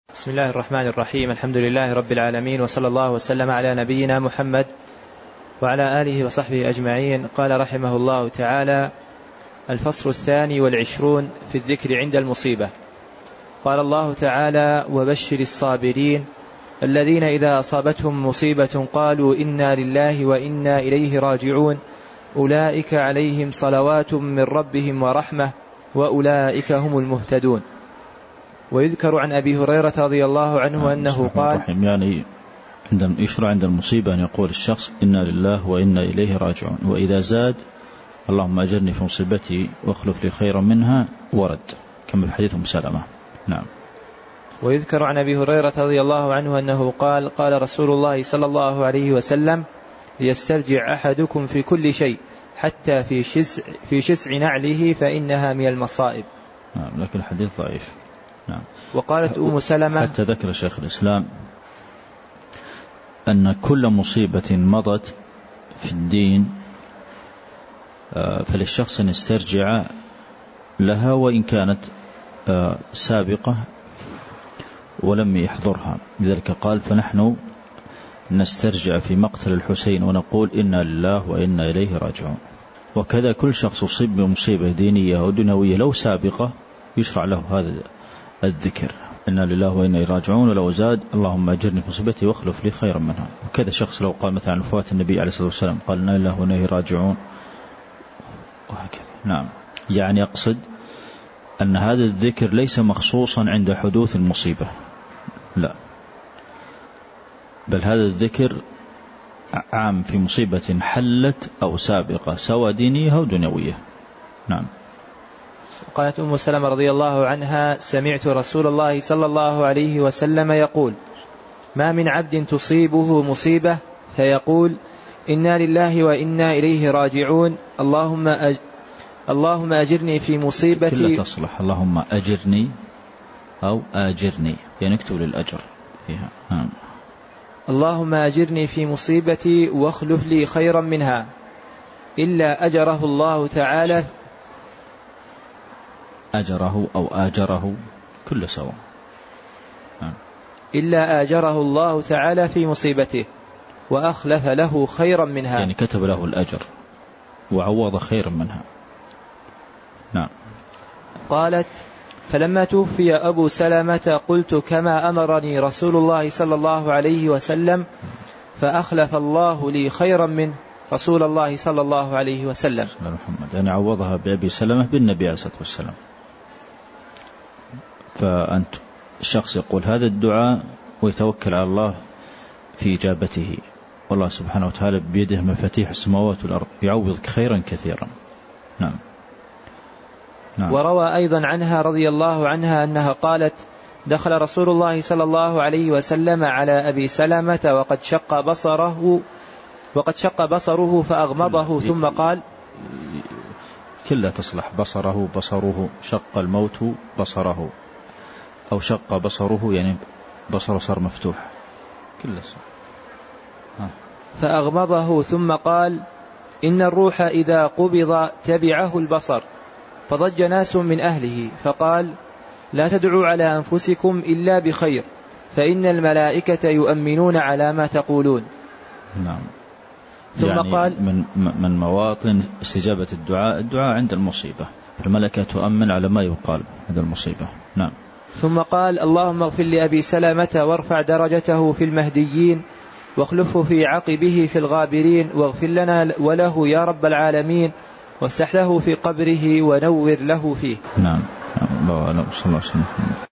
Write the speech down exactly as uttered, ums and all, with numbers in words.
بسم الله الرحمن الرحيم. الحمد لله رب العالمين، وصلى الله وسلم على نبينا محمد وعلى آله وصحبه أجمعين. قال رحمه الله تعالى: الفصل الثاني والعشرون في الذكر عند المصيبة. قال الله تعالى: وبشر الصابرين الذين إذا أصابتهم مصيبة قالوا إنا لله وإنا إليه راجعون أولئك عليهم صلوات من ربهم ورحمة وأولئك هم المهتدون. ويذكر عن أبي هريرة رضي الله عنه أنه قال: يعني عند يشرع عند المصيبة أن يقول الشخص إنا لله وإنا إليه راجعون، وإذا زاد اللهم أجرني في مصيبتي واخلف لي خيرا منها ورد، كما في حديث أم سلمة. نعم. ويذكر عن أبي هريرة رضي الله عنه أنه قال: قال رسول الله صلى الله عليه وسلم: ليسترجع أحدكم في كل شيء حتى في شسع, في شسع نعله فإنها من المصائب. نعم، لكن الحديث ضعيف. نعم. وقالت أم سلمة: حتى ذكر شيخ الإسلام أن كل مصيبة مضت في الدين فللشخص أن يسترجع لها وإن كانت سابقة ولم يحضرها. لذلك قال: فنحن نسترجع في مقتل الحسين ونقول إنا لله وإنا إليه راجعون. وكذا كل شخص أصيب بمصيبة دينية أو دنيوية لو سابقة يشرع له هذا الذكر، إنا لله وإنا إليه راجعون، ولو زاد اللهم أجرني في مصيبتي واخلف لي خيرا منها. وكذا شخص لو قال مثلا وفاة النبي عليه الصلاة والسلام قال إنا لله وإنا إليه راجعون وهكذا. نعم، يعني يقصد أن هذا الذكر ليس مخصوصا عند حدوث المصيبة، لا، بل هذا الذكر عام في مصيبة حلت أو سابقة سواء دينية أو دنيوية. نعم. قالت أم سلمة رضي الله عنها: سمعت رسول الله صلى الله عليه وسلم يقول: ما من عبد تصيبه مصيبة فيقول إنا لله وإنا إليه راجعون اللهم أج... اللهم أجرني في مصيبتي. كلا تصلح اللهم أجرني أو آجرني، يعني اكتب للأجر فيها. نعم. اللهم أجرني في مصيبتي واخلف لي خيرا منها إلا أجره الله تعالى. أجره أو آجره كل سواء. نعم. إلا آجره الله تعالى في مصيبته وأخلف له خيرا منها، يعني كتب له الأجر وعوض خيرا منها. نعم. قالت: فلما توفي أبو سلمة قلت كما أمرني رسول الله صلى الله عليه وسلم فأخلف الله لي خيرا من رسول الله صلى الله عليه وسلم. محمد يعني عوضها بأبي سلمة بالنبي عليه الصلاة والسلام. فأنت الشخص يقول هذا الدعاء ويتوكل على الله في إجابته، والله سبحانه وتعالى بيده مفاتيح السماوات والأرض يعوضك خيرا كثيرا. نعم. نعم. وروى أيضا عنها رضي الله عنها أنها قالت: دخل رسول الله صلى الله عليه وسلم على أبي سلمة وقد شق بصره وقد شق بصره فأغمضه ثم قال: كلا تصلح بصره بصره شق الموت بصره، أو شق بصره يعني بصره صار مفتوح. كلا صح. فأغمضه ثم قال: إن الروح إذا قبض تبعه البصر. فضج ناس من أهله فقال: لا تدعوا على أنفسكم إلا بخير فإن الملائكة يؤمنون على ما تقولون. نعم. ثم يعني قال: من, من مواطن استجابة الدعاء الدعاء عند المصيبة، الملائكة تؤمن على ما يقال عند المصيبة. نعم. ثم قال: اللهم اغفر لأبي سلمة وارفع درجته في المهديين واخلفه في عقبه في الغابرين واغفر لنا وله يا رب العالمين وافسح له في قبره ونور له فيه. نعم. الله أعلم. صلى الله عليه وسلم.